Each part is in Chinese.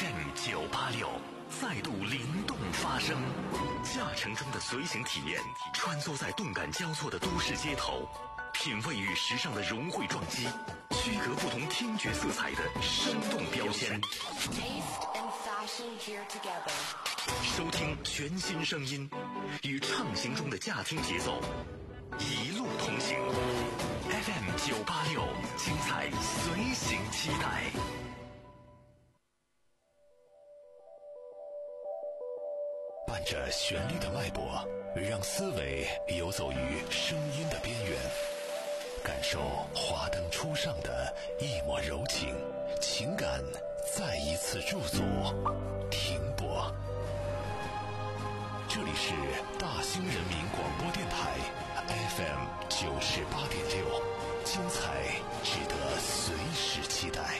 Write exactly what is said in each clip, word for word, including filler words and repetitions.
F M 九八六再度灵动发声，驾乘中的随行体验，穿梭在动感交错的都市街头，品味与时尚的融汇撞击，区隔不同听觉色彩的生动标签。收听全新声音，与畅行中的驾听节奏，一路同行。F M 九八六，精彩随行期待。伴着旋律的脉搏，让思维游走于声音的边缘，感受华灯初上的一抹柔情，情感再一次驻足停泊。这里是大兴人民广播电台 F M 九十八点六，精彩值得随时期待。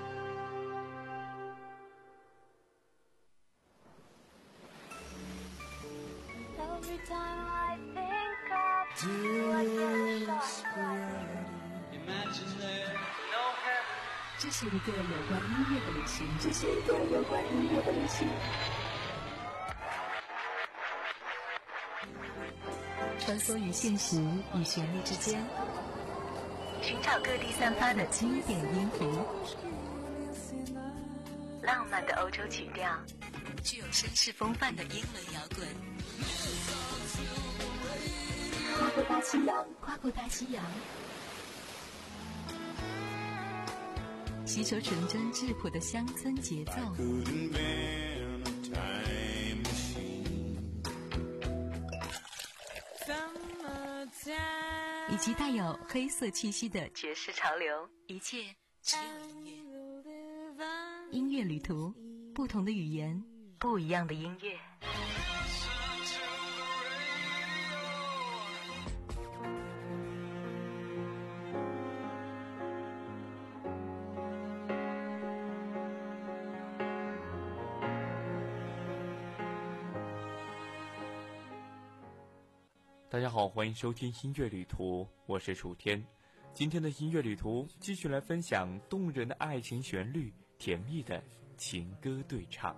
这是一个有关音乐的旅行，这是一个有关音乐的旅行。穿梭于现实与旋律之间，寻找各地散发的经典音符，浪漫的欧洲曲调，具有绅士风范的英伦摇滚。跨过大西洋，跨过大西洋，吸收纯真质朴的乡村节奏，以及带有黑色气息的爵士潮流，一切只有音乐。音乐旅途，不同的语言，不一样的音乐。 大家好，欢迎收听音乐旅途，我是楚天。今天的音乐旅途继续来分享动人的爱情旋律，甜蜜的情歌对唱。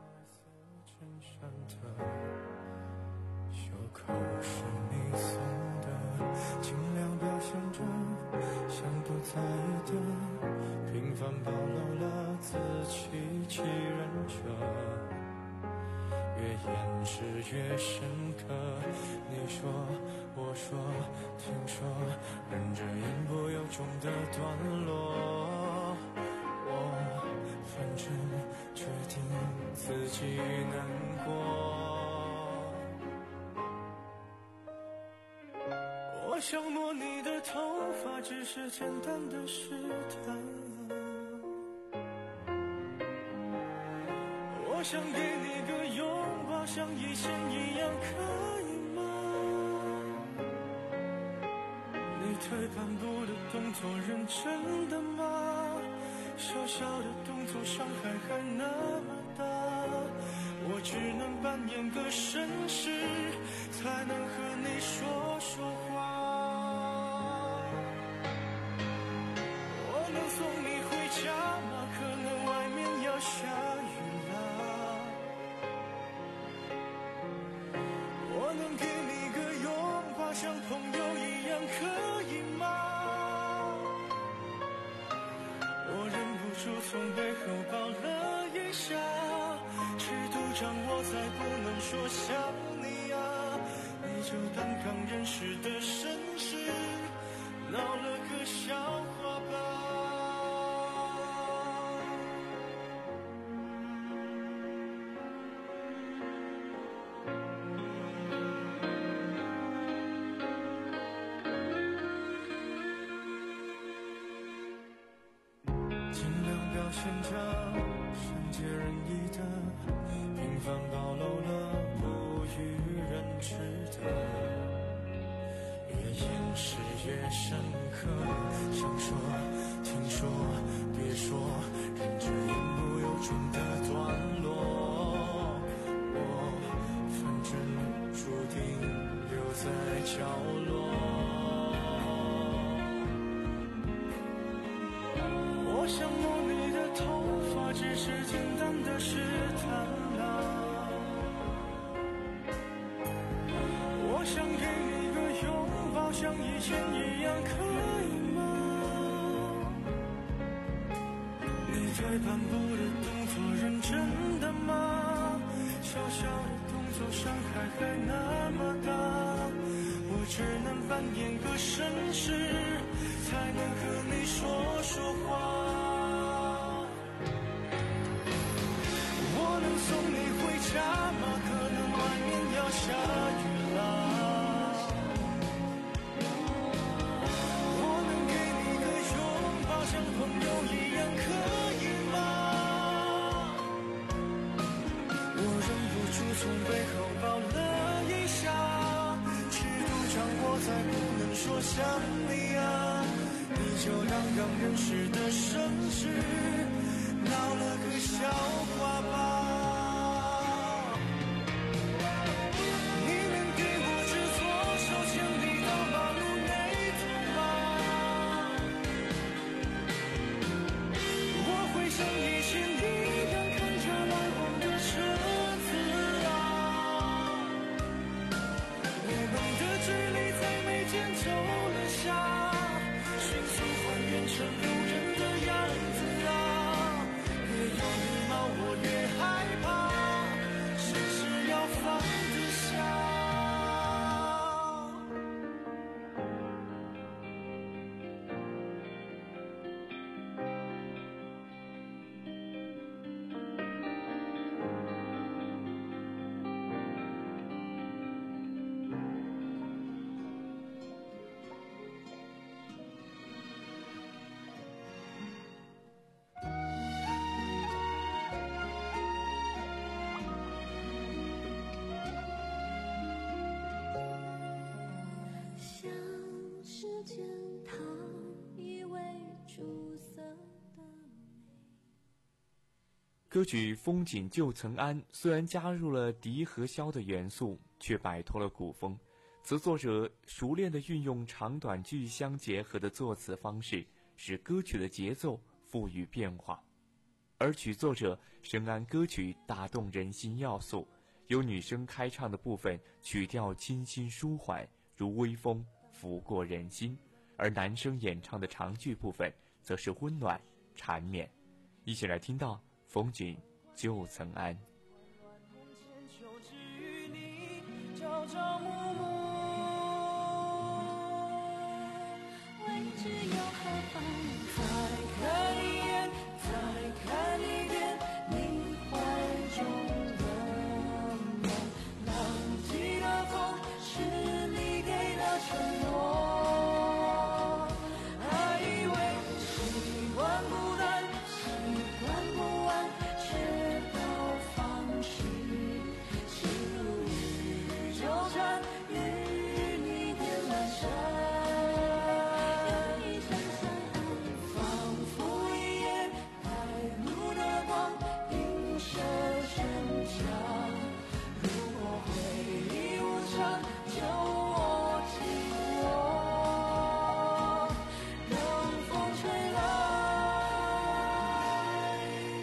袖口是你送的，尽量表现着像不在意的，平凡暴露了自欺欺人者，越掩饰越深刻。你说我说听说，忍着言不由衷的段落，我反正决定自己难过。我想摸你的头发，只是简单的试探，我想给你个拥抱，像以前一样，可以吗？你退半步的动作认真的吗？小小的动作伤害还那么大，我只能扮演个绅士，才能和你说说话。我能送你回家吗？可能外面要下雨了。我能给你个拥抱，像朋友一样，可以吗？我忍不住从背后抱了一下，尺度掌握才不能说想你啊。你就当刚认识的绅士，闹了个笑话吧。表现着善解人意的，平凡暴露了不与人知的，越掩饰越深刻。想说听说别说，忍着言不由衷的段落，我反正注定留在角落。我想摸你的头发，只是简单的事你对斑驳的动作认真的吗？小小的动作伤害还那么大，我只能扮演个绅士，才能和你说说话。我能送你回家吗？可能外面要下雨啦。我能给你个拥抱，像朋友一样，可以吗？我忍不住从背后抱了一下，尺度掌握在不能说想你啊，你就当刚认识的绅士，闹了个笑话吧。你能给我只左手牵你到马路那头吗？我会像以前一样看着来往的车子啊，我们的距离在眉间走了下，迅速还原成路人的样子啊，越有礼貌我越害怕，是不是要放得下？ 像是检讨以为出色的歌曲《风景旧曾谙》虽然加入了笛和箫的元素，却摆脱了古风。词作者熟练地运用长短句相结合的作词方式，使歌曲的节奏赋予变化。而曲作者深谙歌曲打动人心要素，由女声开唱的部分曲调清新舒缓，如微风拂过人心，而男声演唱的长句部分则是温暖缠绵。一起来听到风景旧曾谙。 朝朝暮暮，为只有何妨？再看一眼，再看一遍，你怀中的梦，浪迹的风是你给的承诺。还以为习惯不淡，习惯不安，却到放弃，心如雨纠缠，与你点了山，愿意相相爱，仿佛一夜带路的光，映射身墙。如果回忆无常，就握紧我，让风吹来，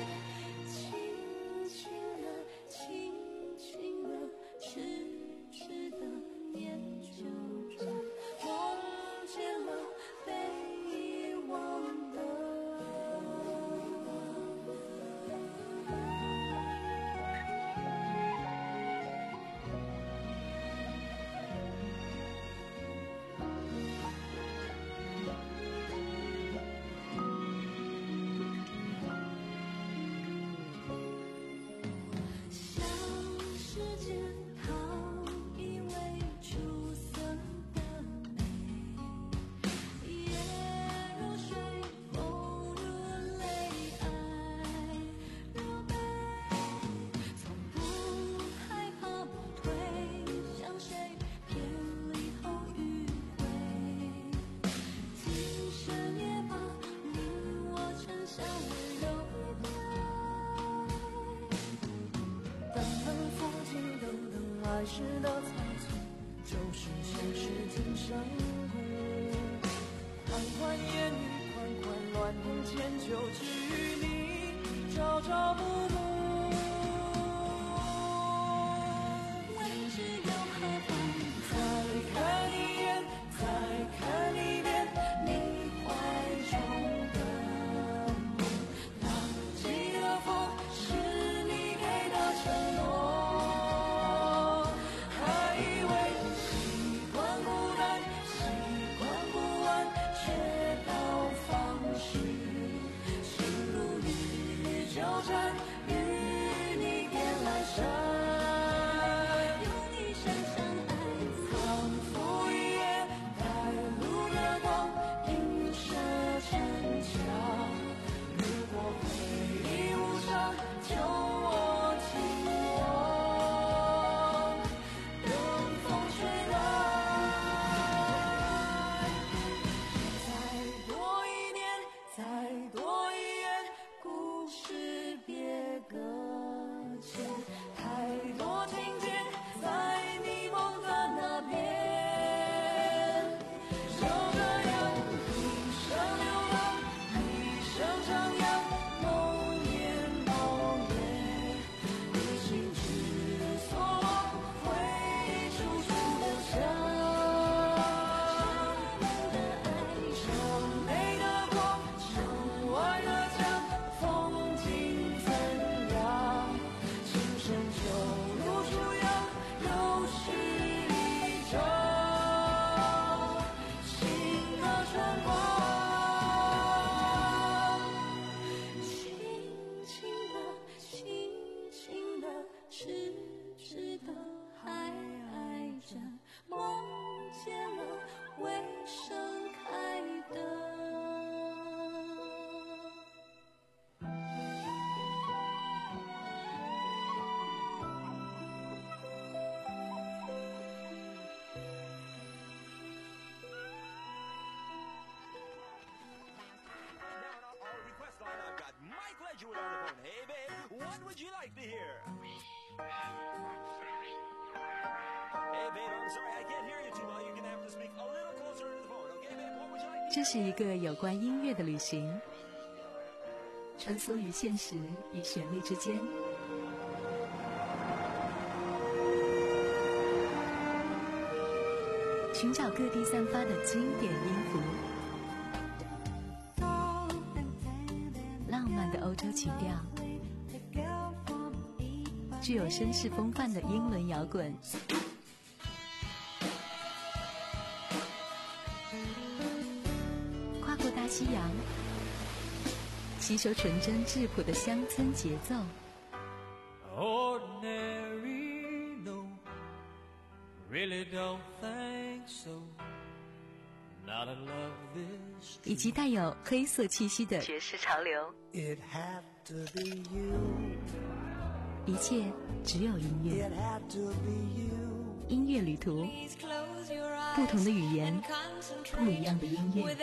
轻轻地，轻轻地，痴痴地研究着，梦见了被遗忘的。像是检讨以为出色的美，夜如水，风如泪，爱如杯，从不害怕不退，向谁偏离后迂回，今生也罢，你我沉香温柔一对。等等风景，等等来时的猜测，就是现实今生苦。款款言语，款款乱千秋，只与你朝朝暮暮。为只有何妨？再看一眼，再看一遍，你怀中的梦，浪 Julia on the phone. Hey, babe, what would you like to hear? Hey, babe, I'm sorry, I can't hear you too well. You're gonna have to speak a little closer to the phone, okay, babe? What would you like to hear? 这是一个有关音乐的旅行，穿梭于现实与旋律之间。寻找各地散发的经典音符，浪漫的欧洲情调，具有绅士风范的英伦摇滚，跨过大西洋，吸收纯真质朴的乡村节奏。 Ordinary, no, really don't think so. Not in love this. 以及带有黑色气息的爵士潮流， It had to be you. 一切只有音乐。 It had to be you. 音乐旅途，不同的语言，不一样的音乐。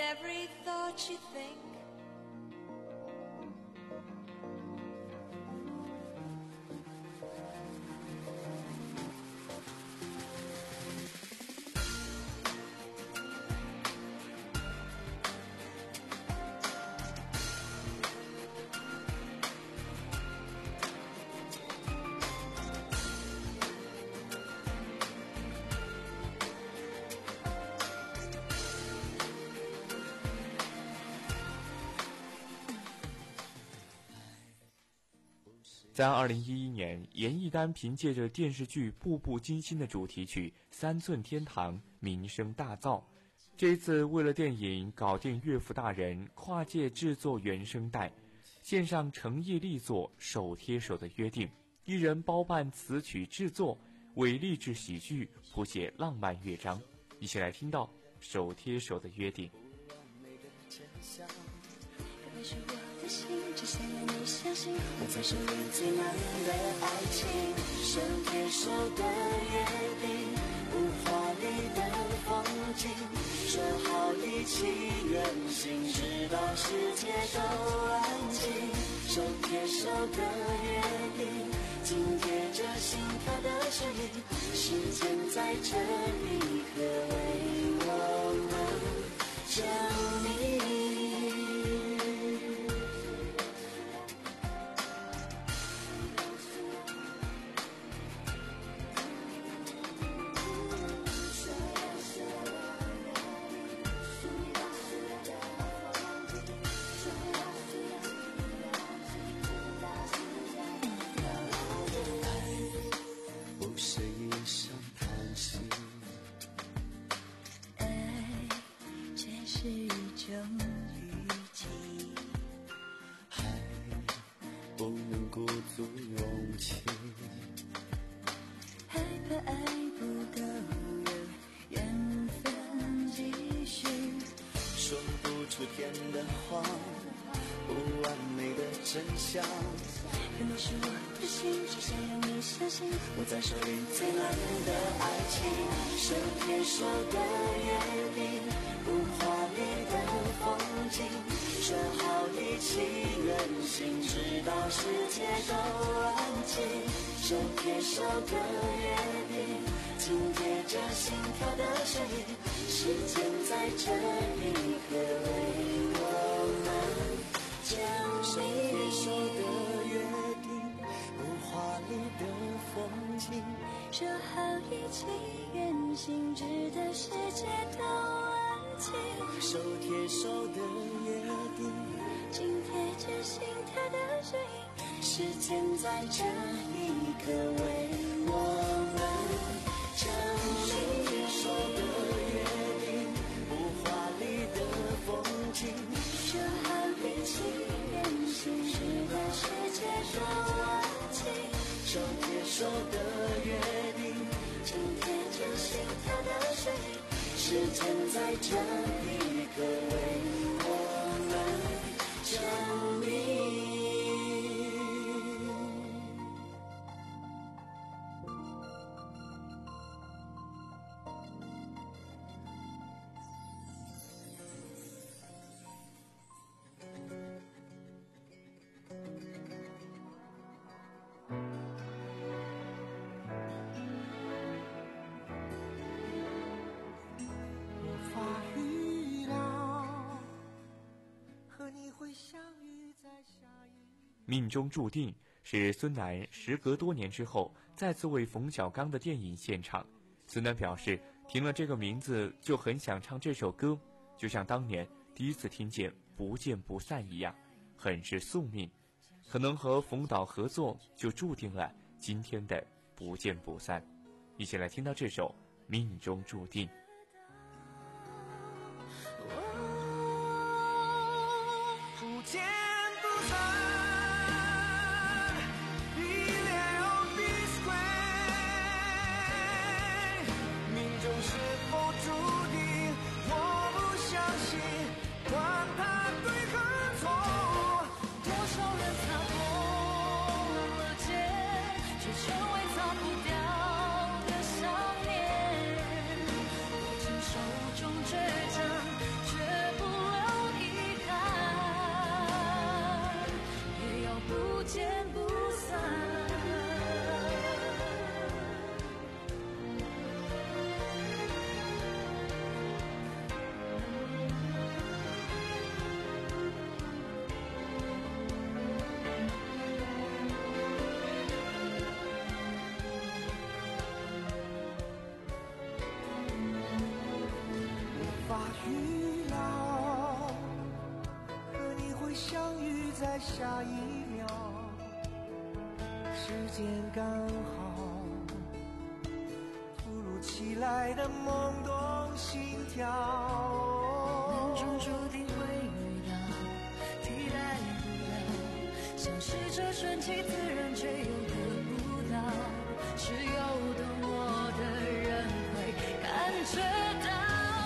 在二零一一年，严艺丹凭借着电视剧《步步惊心》的主题曲《三寸天堂》名声大噪。这次为了电影搞定岳父大人，跨界制作原声带，献上诚意力作《手贴手的约定》，一人包办词曲制作，为励志喜剧谱写浪漫乐章。一起来听到《手贴手的约定》。 心只想让你相信，我在手里最难的爱情，手贴手的约定，无华丽的风景，说好一起远行，直到世界都安静。手贴手的约定，紧贴着心跳的声音，时间在这一刻为我们证明。 不能鼓足勇气， 害怕爱不够有缘分继续， 说不出甜的话，不完美的真相。 可你是我的心，只想让你相信，我在手里最难的爱情，手贴手的约定，不华丽的风景，说好一起远行，直到世界都安静。手贴手的约定，紧贴着心跳的声音，时间在这一刻为我们证明。 手贴手的约定，不华丽的风景， 说好一起远行，直到世界都安静。 手贴手的约定， 紧贴着心跳的声音，时间在这一刻为我们证明。 手的约定，不华丽的风景， 说好一起远行，直到世界都安静。 手贴手的约定， 紧贴着心跳的声音， 时间在这一刻为我们证明。 命中注定是孙楠时隔多年之后再次为冯小刚的电影献唱。孙楠表示，听了这个名字就很想唱这首歌，就像当年第一次听见不见不散一样，很是宿命。可能和冯导合作，就注定了今天的不见不散。一起来听到这首命中注定。 不见不散。下一秒，时间刚好，突如其来的懵懂心跳， 命中注定会遇到，替代不了，像是这顺其自然却又得不到，只有懂我的人会感觉到。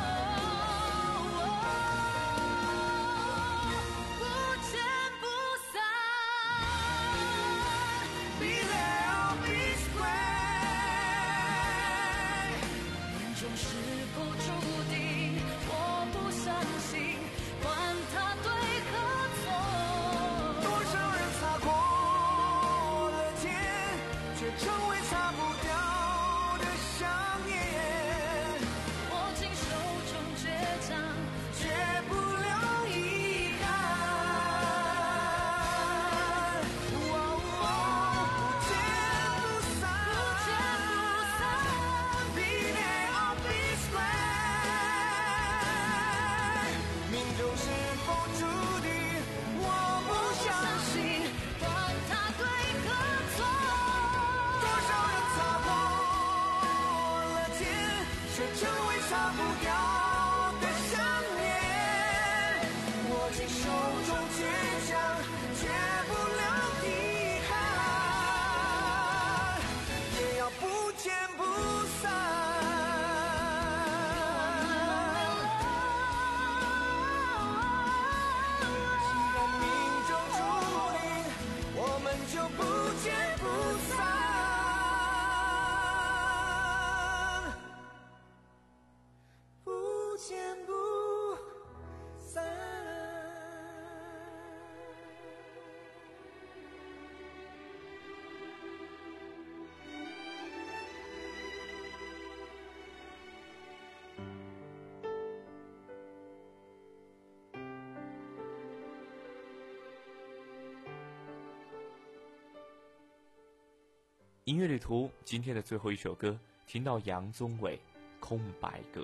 音乐旅途今天的最后一首歌，听到杨宗纬《空白格》。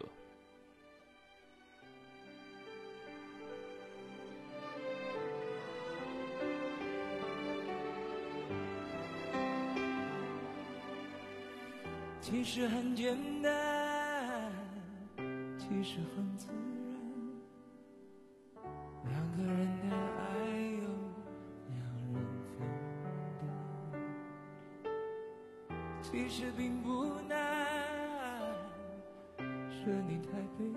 其实很简单，其实很自然，两个人的爱由两人分担，其实并不难，是你太悲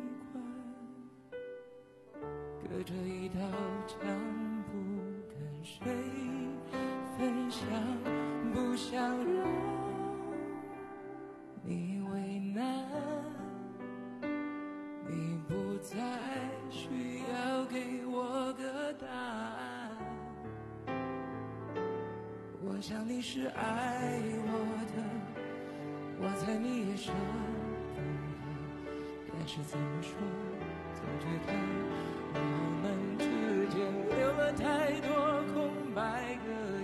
观，隔着一道墙不跟谁分享，不想让你为难，你不再需要给我个答案，我想你是爱我的，我猜你也舍不得，但是怎么说，总觉得我们之间留了太多空白格。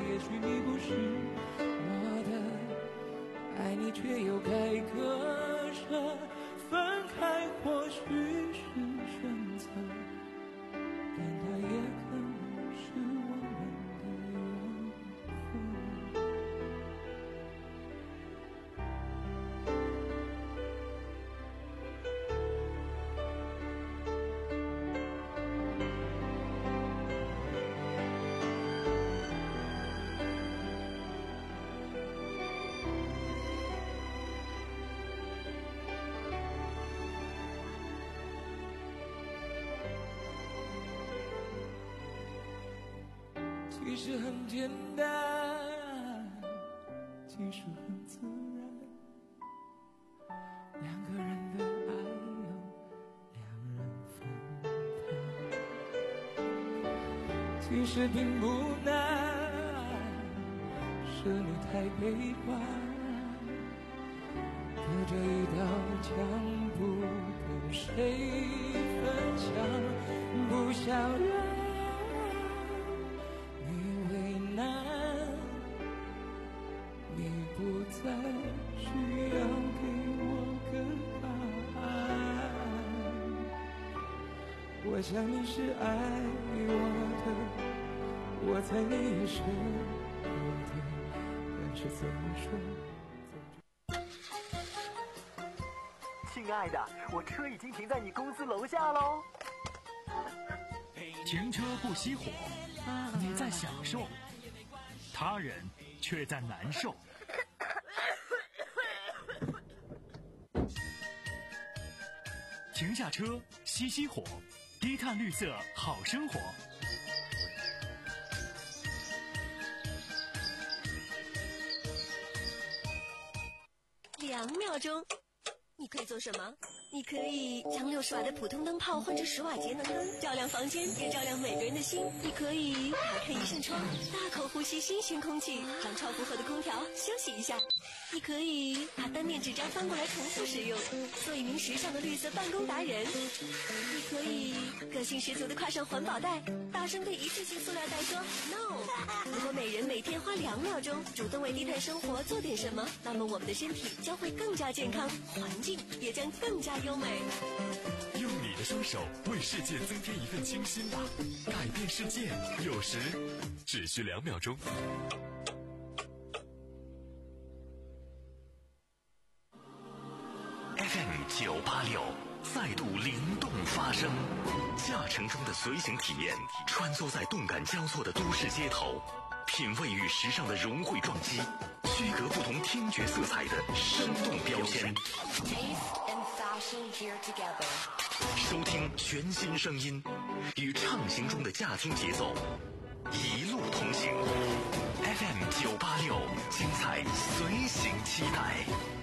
实很简单，其实很自然，两个人的爱由两人分担，其实并不难，是你太悲观，隔着一道墙不跟谁分享，不想让你为难，你不再需要给我个答案，我想你是爱我的，我猜你也是我的，但是怎么说亲爱的，我车已经停在你公司楼下喽。 停车不熄火，你在享受，他人却在难受。停下车，熄熄火，低碳绿色好生活。 两秒钟。你可以做什么？你可以将六十瓦的普通灯泡换成十瓦节能灯，照亮房间，也照亮每个人的心。你可以打开一扇窗，大口呼吸新鲜空气，让超负荷的空调休息一下。你可以把单面纸张翻过来重复使用，做一名时尚的绿色办公达人。你可以个性十足的挎上环保袋，大声对一次性塑料袋说 no。如果每人每天花两秒钟主动为低碳生活做点什么，那么我们的身体将会更加健康，环境也将更加优美。 用你的双手为世界增添一份清新吧，改变世界有时只需两秒钟。F M 九八六再度灵动发声，驾乘中的随行体验，穿梭在动感交错的都市街头，品味与时尚的融汇撞击，区隔不同听觉色彩的生动标签。收听全新声音，与畅行中的驾听节奏，一路同行。F M 九八六，精彩随行期待。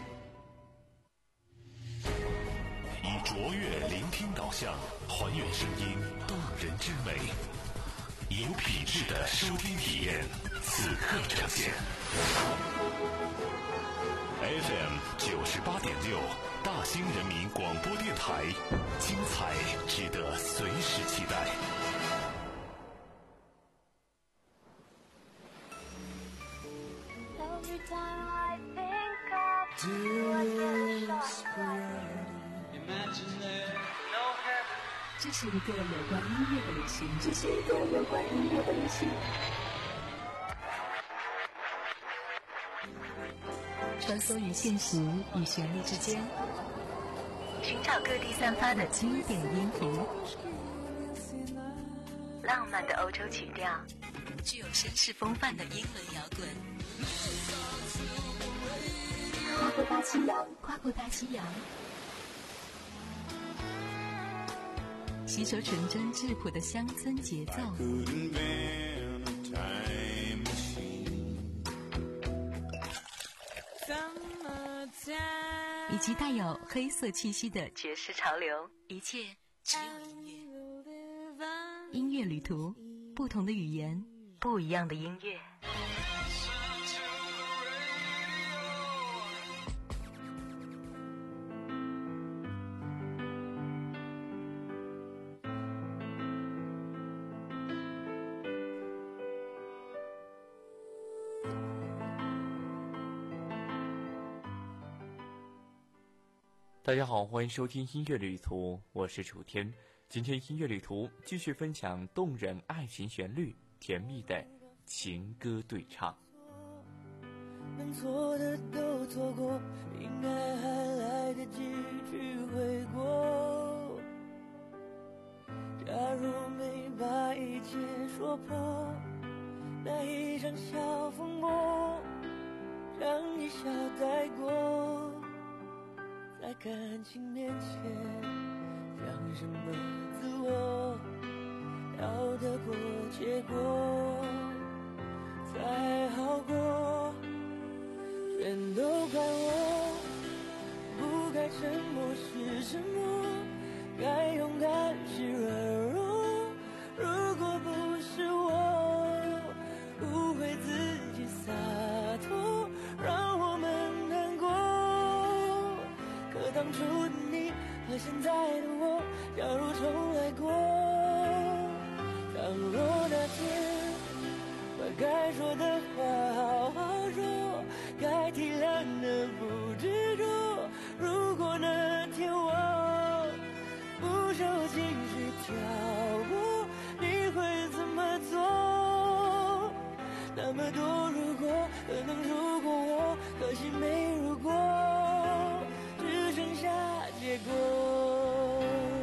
以卓越聆听导向，还原声音动人之美，有品质的收听体验，此刻呈现。F M 九十八点六，大兴人民广播电台，精彩值得随时期待。 这是一个有关音乐的旅行，这是一个有关音乐的旅行。穿梭于现实与旋律之间，寻找各地散发的经典音符，浪漫的欧洲曲调，具有绅士风范的英伦摇滚。跨过大西洋，跨过大西洋，吸收纯真质朴的乡村节奏。以及带有黑色气息的爵士潮流，一切只有音乐。音乐旅途，不同的语言，不一样的音乐。 大家好，欢迎收听音乐旅途，我是楚天。今天音乐旅途继续分享动人爱情旋律，甜蜜的情歌对唱。 能错的都错过，应该还来得及去悔过。假如没把一切说破，那一场小风波让一笑带过。在感情面前，讲什么自我，要得过且过。 沉默是沉默，该勇敢是软弱。如果不是我误会自己洒脱，让我们难过。可当初的你和现在的我，假如重来过，倘若那天把该说的话好好说，该体谅的不执着。如果那天我不受情绪挑拨，你会怎么做？那么多如果，可能如果我，可惜没如果，只剩下结果。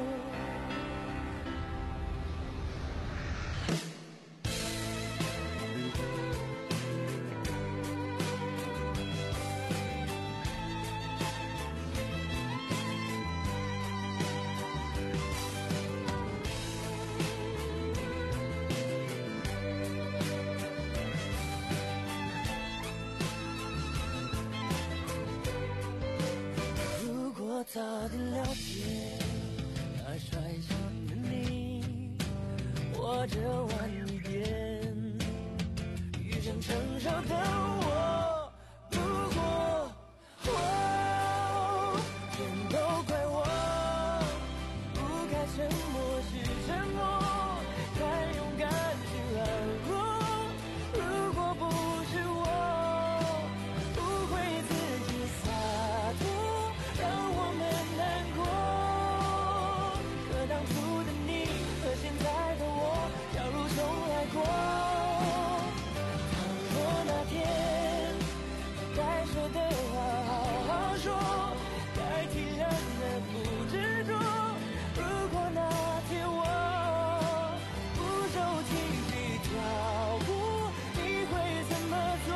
早点了解那率性的你，或者晚一点遇上成熟的我。如果我全都怪我，不该沉默是沉默，该勇敢是软弱。如果不是我不会自己洒脱，让我们难过。可当初的你和现在的我，假如重来过，倘若那天该说的话好好说，该体谅的不执着。如果那天我不受情绪挑拨，你会怎么做？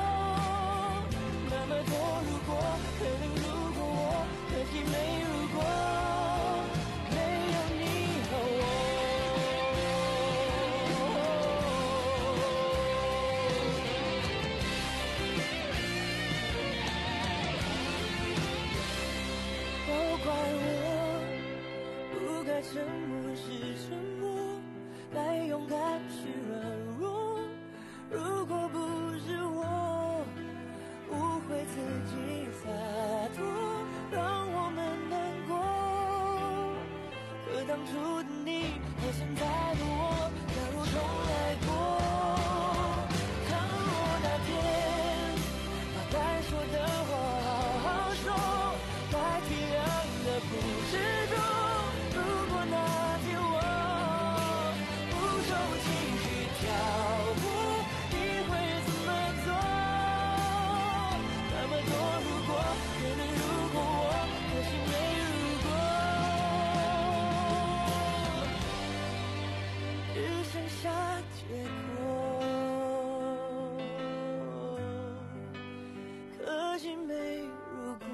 那么多如果，可能如果我，可惜没如果，没有你和我。都怪我不该沉默是沉默，该勇敢是软弱。如果不是我误会自己洒脱，让我们难过。可当初的你和现在的我，假如重来过，倘若那天把该说的话好好说，该体谅的不执着。如果那天我不受情绪挑拨，你会怎么做？那么多如果，可能如果我，可惜没如果，只剩下结果，可惜没如果。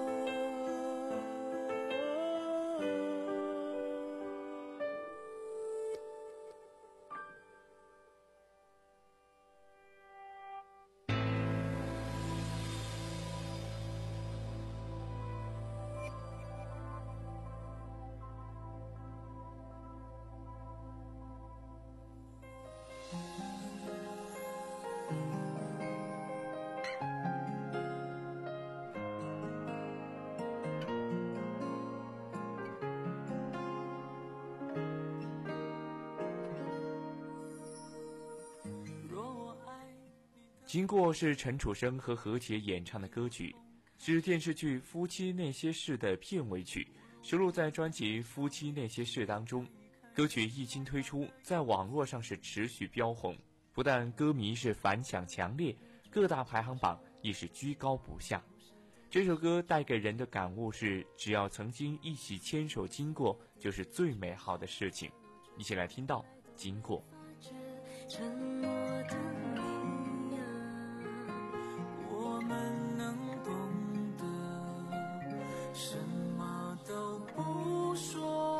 经过是陈楚生和何洁演唱的歌曲，是电视剧《夫妻那些事》的片尾曲，收录在专辑《夫妻那些事》当中。歌曲一经推出，在网络上是持续飙红，不但歌迷是反响强烈，各大排行榜亦是居高不下。这首歌带给人的感悟是，只要曾经一起牵手经过，就是最美好的事情。一起来听到《经过》。 沉默的你啊，我们能懂得，什么都不说。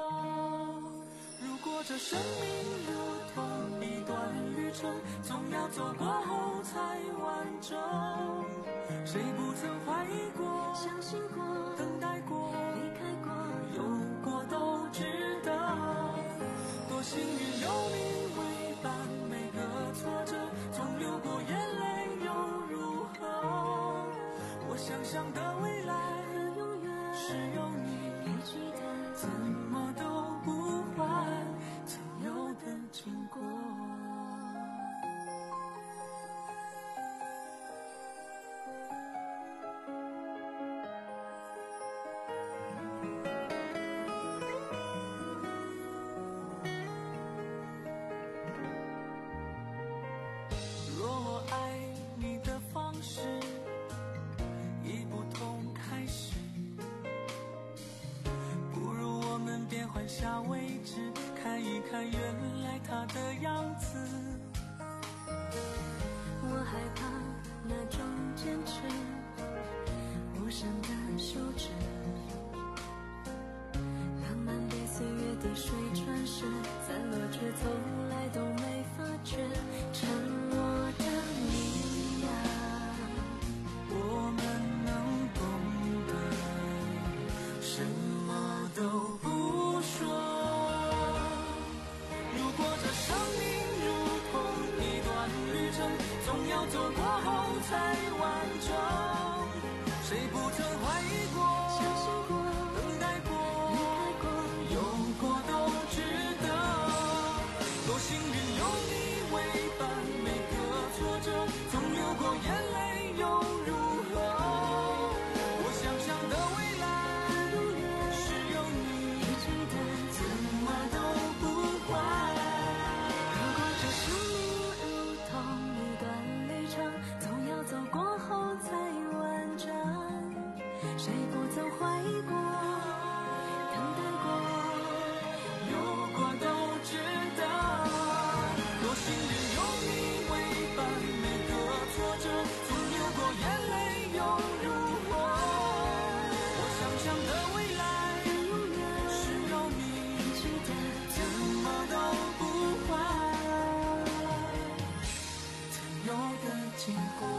如果这生命如同一段旅程，总要走过后才完整。谁不曾怀疑过，相信过，等待想象的未来和永远是有你必须的， 怎么都不换曾有的经过。若我爱你的方式已不同开始，不如我们变换下位置，看一看原来它的样子。 我害怕那种坚持，无声的休止，浪漫被岁月滴水穿石，散落却从来都没发觉。沉默的你呀， 我们能懂得，什么都不说。如果这生命如同一段旅程，总要走过后才完整。谁不曾怀疑过、 相信过， 等待过、 离开过， 有过都值得。多幸运有你为伴，每个挫折总流过眼泪又如何？我想象的未来是有你必须的， 怎么都不换。 如果这生命如同一段旅程，总要走过后才完整。谁不曾怀疑过、等待过， 有过都值得。多幸运有你为伴，每个挫折总流过眼泪又如何？我想象的未来永远是有你必须的， 怎么都不换曾有的经过。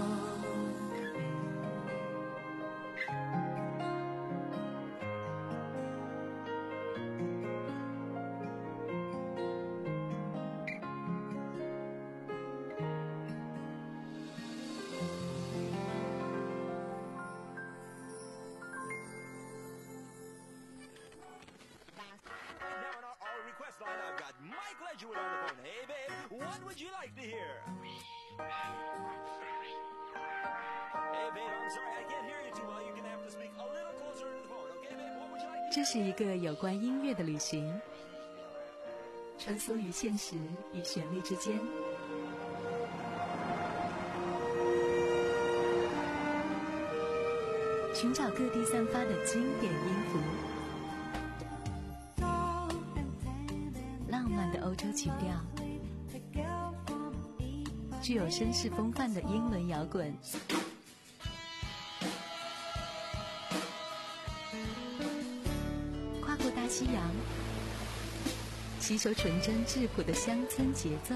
Now on our, our request line, I've got Mike Ledgerwood on the phone. Hey, babe, what would you like to hear? Hey, babe, I'm sorry, I can't hear you too well. You're gonna have to speak a little closer to the phone, okay, babe? What would you like to hear? 这是一个有关音乐的旅行，穿梭于现实与旋律之间。寻找各地散发的经典音符，浪漫的欧洲情调，具有绅士风范的英伦摇滚，跨过大西洋，吸收纯真质朴的乡村节奏。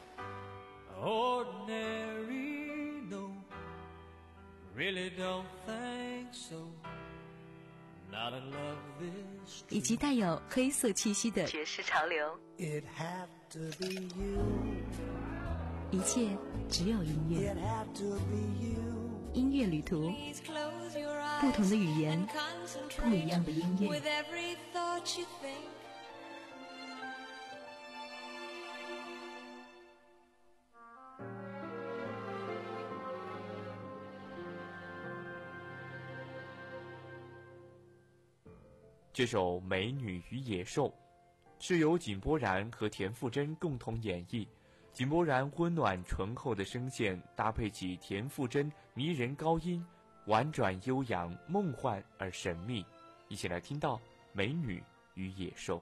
Ordinary, no, really don't think so. Not in love this 以及带有黑色气息的爵士潮流， It had to be you. 一切只有音乐。 It had to be you. 音乐旅途，不同的语言，不一样的音乐。 这首《美女与野兽》是由井柏然和田馥甄共同演绎。井柏然温暖醇厚的声线搭配起田馥甄迷人高音，婉转悠扬、梦幻而神秘。一起来听到《美女与野兽》。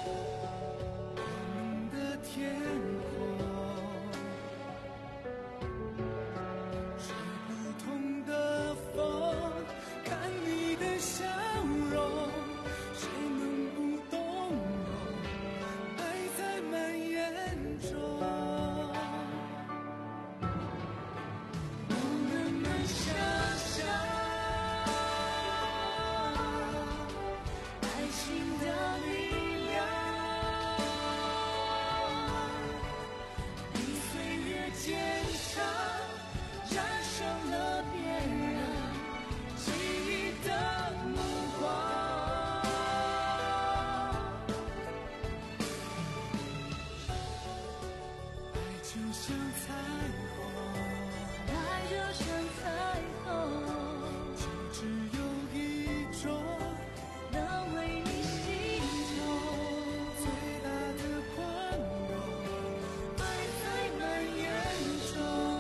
天空就像彩虹， 爱就像彩虹， 就只有一种能为你心中最大的宽容， 爱在蔓延中。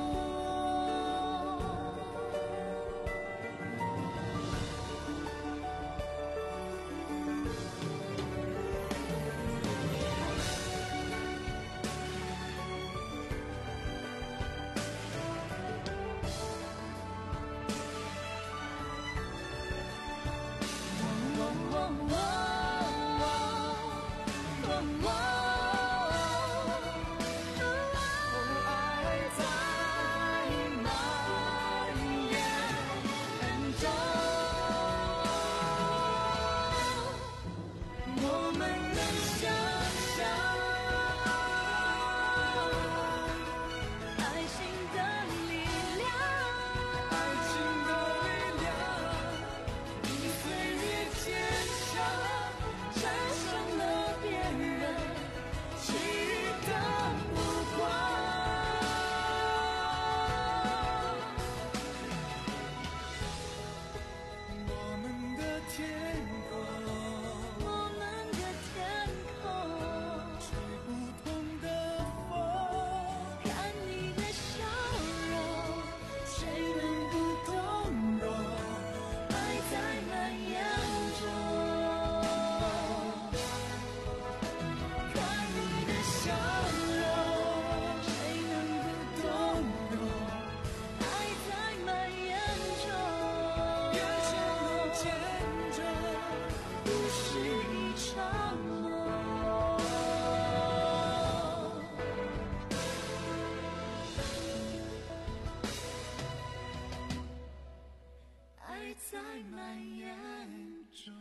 在蔓延中。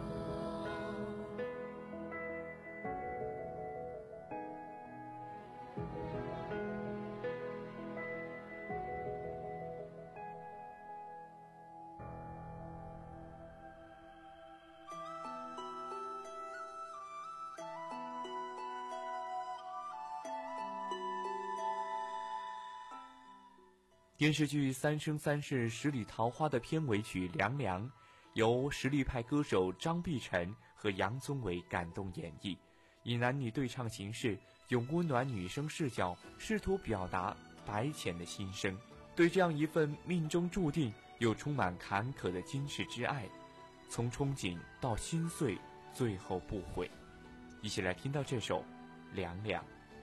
电视剧《三生三世十里桃花》的片尾曲《凉凉》，由实力派歌手张碧晨和杨宗纬感动演绎，以男女对唱形式，用温暖女生视角，试图表达白浅的心声，对这样一份命中注定又充满坎坷的今世之爱，从憧憬到心碎，最后不悔。一起来听到这首《凉凉》。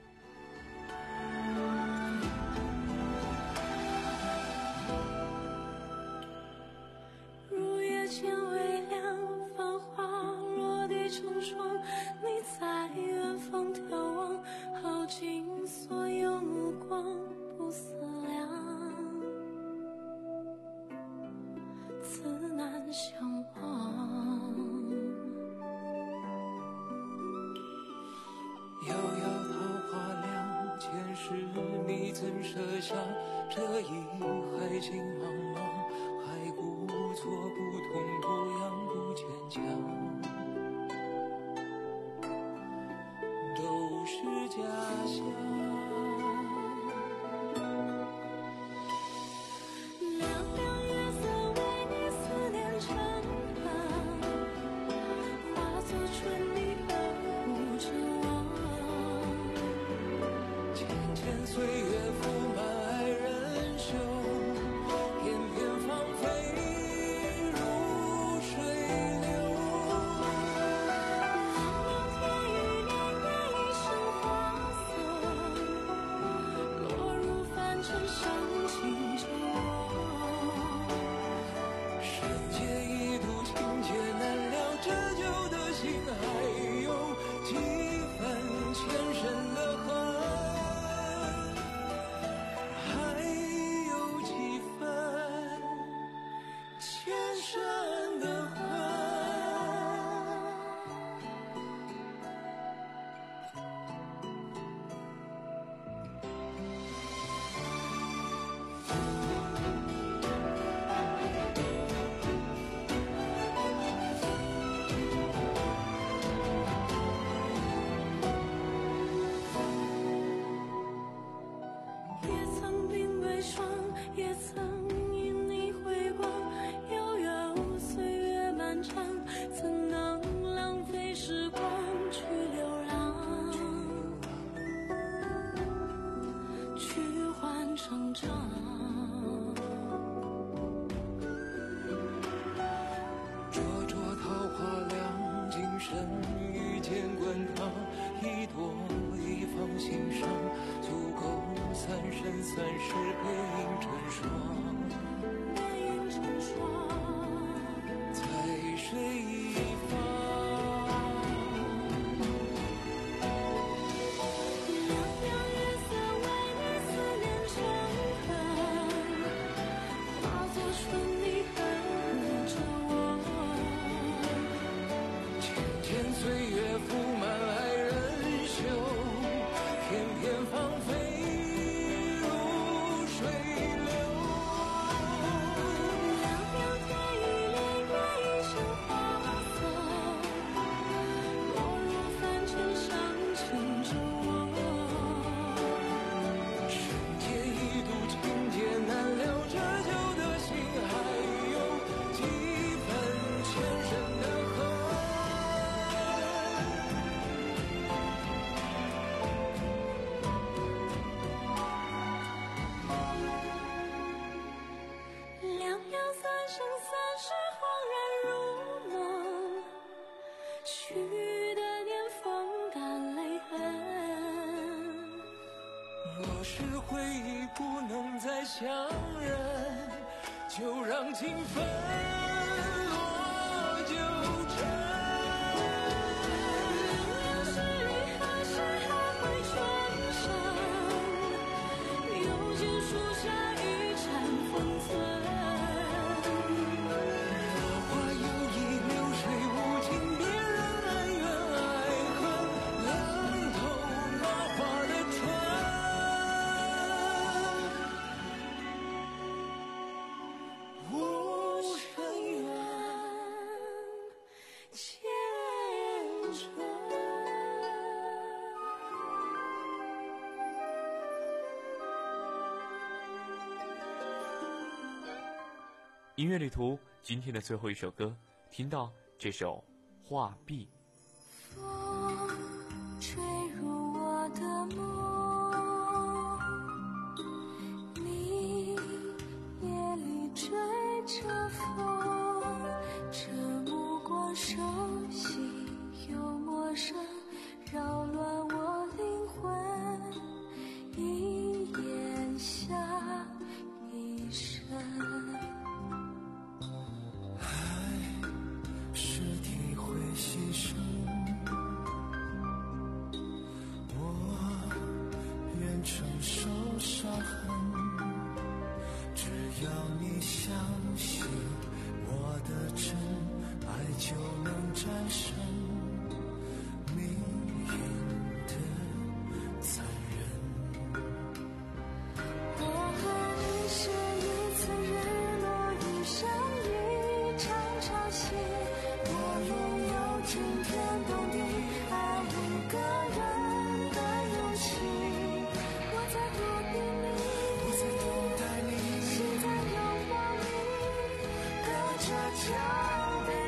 这一海情茫茫，还故作不痛不痒不坚强，都是假象。 花色。 心上，足够三生三世背影成双， 背影成双， 在水一方。 凉凉月色为你思念成河，化作春泥恨着我。 渐渐岁月覆满爱人袖，片片芳菲如水流。 凉凉天一帘月一生花色，落入凡尘伤情着我。 深夜一度情劫难了，这旧的心还有几分前生的恨。 凉凉三生三世恍然如梦，去的年风干泪痕。 若是回忆不能再相认，就让情分落九尘。 凉是雨，何时还会全身？又见树下一盏风存。 落花有意，流水无情，别让恩怨爱恨冷透那花的春。无声远千春。 音乐旅途今天的最后一首歌，听到这首《画壁》。 风吹入我的梦，你夜里追着风，这目光熟悉又陌生，扰乱我灵魂，一眼下一生。 是体会牺牲，我愿承受伤痕，只要你相信我的真，爱就能战胜命运的残忍。 我和你是一次日落，一生一场潮汐。我拥有惊天动地爱一个人的勇气。我在躲避你， 我在等待你， 心在仰望你，隔着墙壁。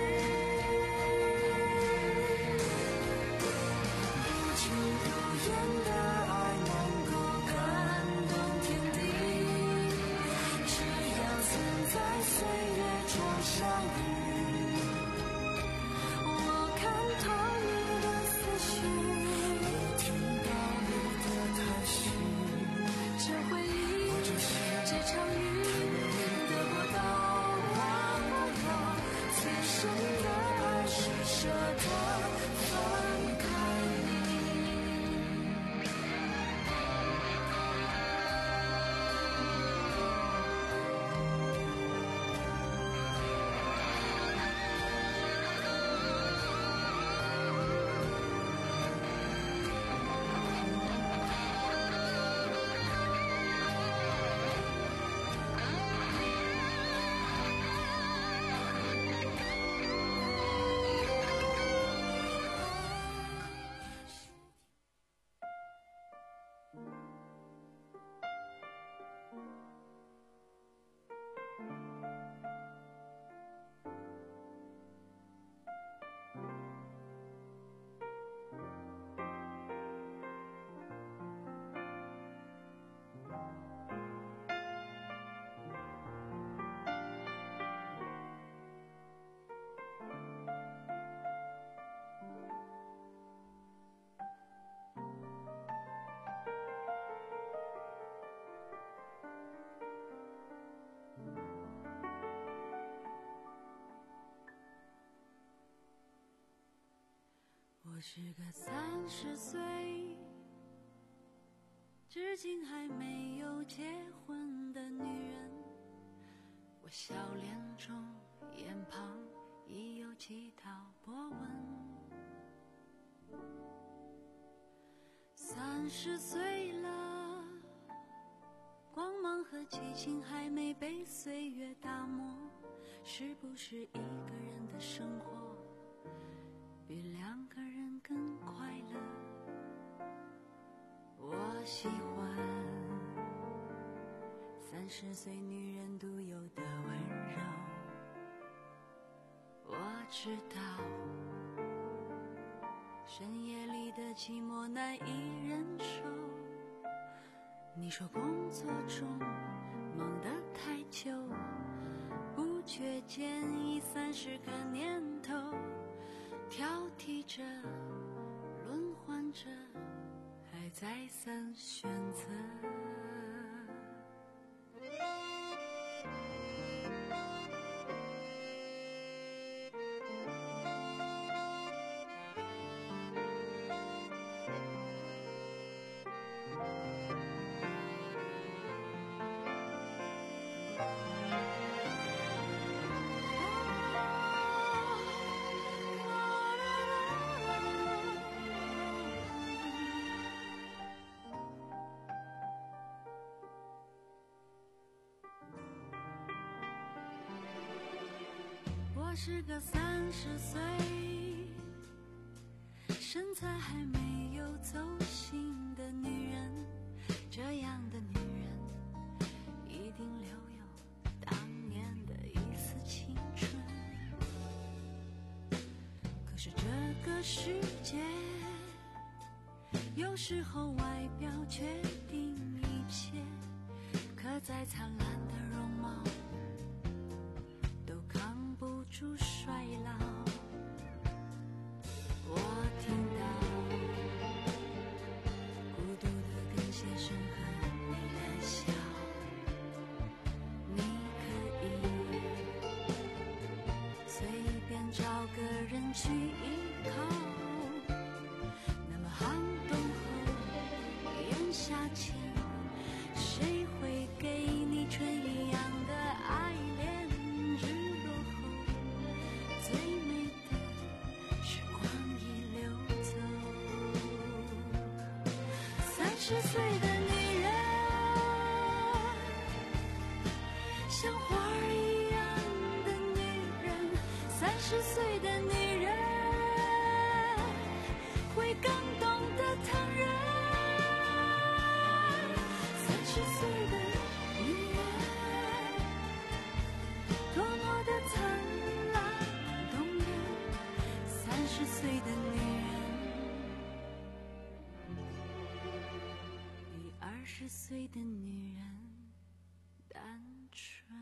不尽不言的爱能够感动天地，只要曾在岁月中相遇，我看透你的思绪， 我听到你的叹息， 这回忆，这场雨，得不到忘不了，最深的爱是舍得分开你。 我是个三十岁，至今还没有结婚的女人。我笑脸中眼旁已有几道波纹。三十岁了，光芒和激情还没被岁月打磨，是不是一个人的生活比两个人更快乐？我喜欢三十岁女人独有的温柔。我知道深夜里的寂寞难以忍受。你说工作中忙得太久，不觉间已三十个年头，挑剔着轮换着，还再三选择。我是个三十岁，身材还没有走形的女人。这样的女人一定留有当年的一丝青春。可是这个世界有时候外表决定一切，可再灿烂的容貌出衰老。我听到孤独的跟先生和你的笑，你可以随便找个人去依靠。那么寒冬后炎夏前，谁会给你春一样的爱恋？三十岁的女人像花儿一样的女人，三十岁的女人会更懂得疼人。三十岁的女人多么的灿烂动人，三十岁的女人二十岁的女人单纯。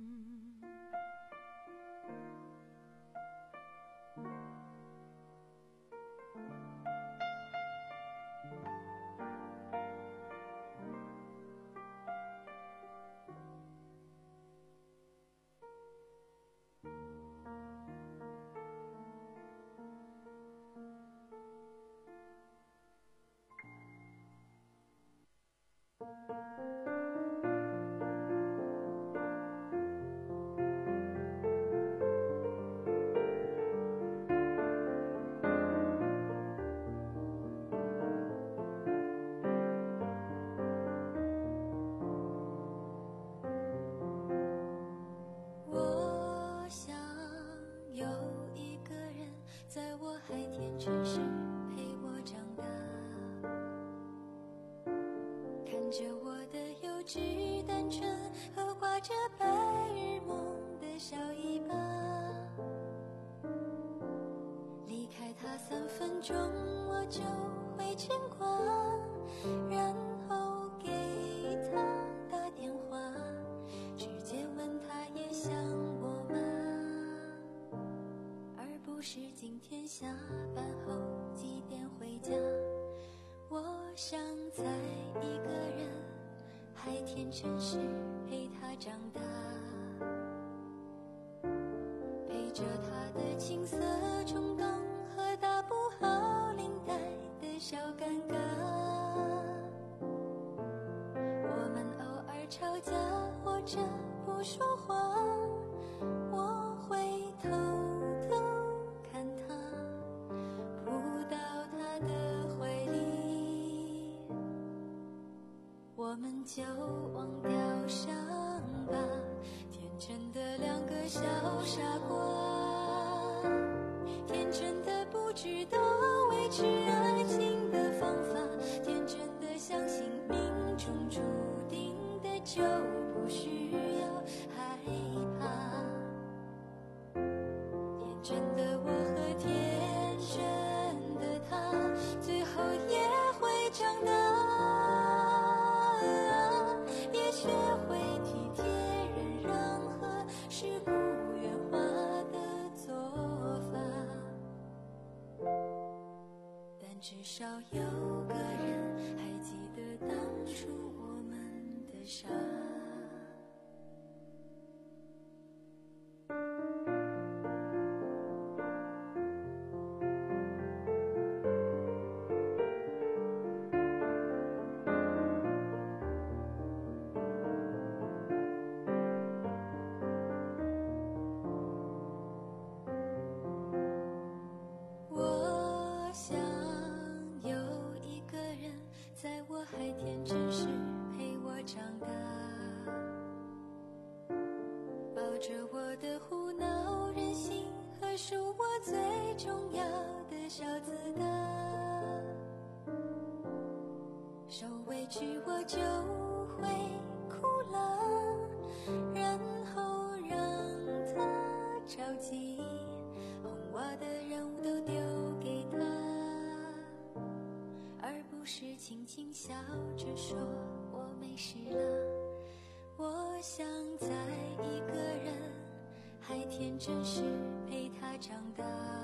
着我的幼稚单纯和挂着白日梦的小尾巴，离开他三分钟我就会牵挂，然后给他打电话，直接问他也想我吗，而不是今天下班后几点回家。我想在一个人海天城市陪他长大，陪着他的青涩冲动和大不好尔吵架或者不说话，我会偷偷看他，扑到他的怀里，我们就忘掉伤疤，天真的两个小傻瓜，天真的不知道维持爱情的方法，天真的相信命中注定的就不需要害怕，天真的我和天真的他最后也会长大，也学会体贴忍让和世故圆滑的做法，但至少有个人还记得当初我们的傻。我想有一个人在我还天真时陪我长大，抱着我的胡闹任性和属我最重要的小子大，受委屈我就会哭了，然后让他着急，哄我的任务都丢给他，而不是轻轻笑着说我没事了。我想在一个人还天真时陪他长大，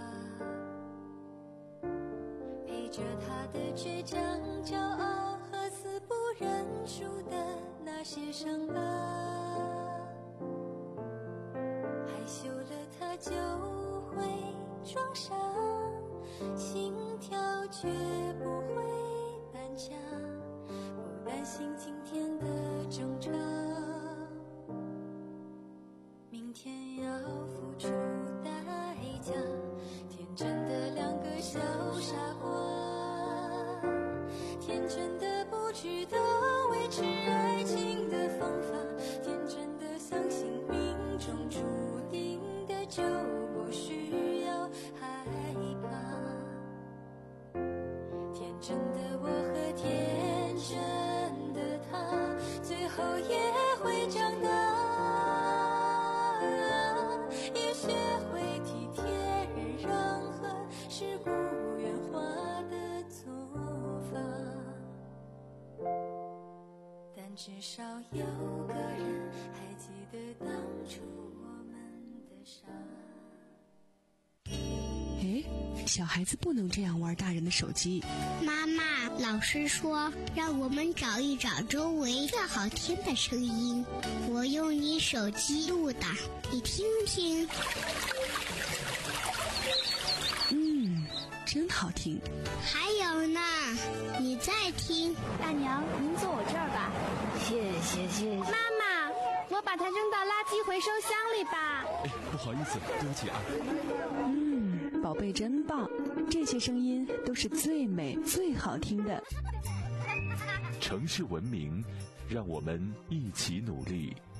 陪着他的倔强、骄傲和死不认输的那些伤疤，害羞了他就会装傻，心跳却不会搬家，不担心今天的争吵，明天要付出代价，天真的两个小傻瓜，天真的不知道维持爱情的方法，天真的相信命中注定的就不需要害怕，天真的我和天真的他最后也会长大，也学会体贴忍让和世故圆滑的做法，但至少有个人还记得当初我们的傻。 诶，小孩子不能这样玩大人的手机。 妈妈，老师说让我们找一找周围最好听的声音，我用你手机录的，你听听。 嗯，真好听。 还有呢，你再听。 大娘，您坐我这儿吧。 谢谢谢谢。 妈妈，我把它扔到垃圾回收箱里吧。 哎，不好意思，对不起啊。 嗯，宝贝真棒，这些声音都是最美最好听的。 城市文明，让我们一起努力。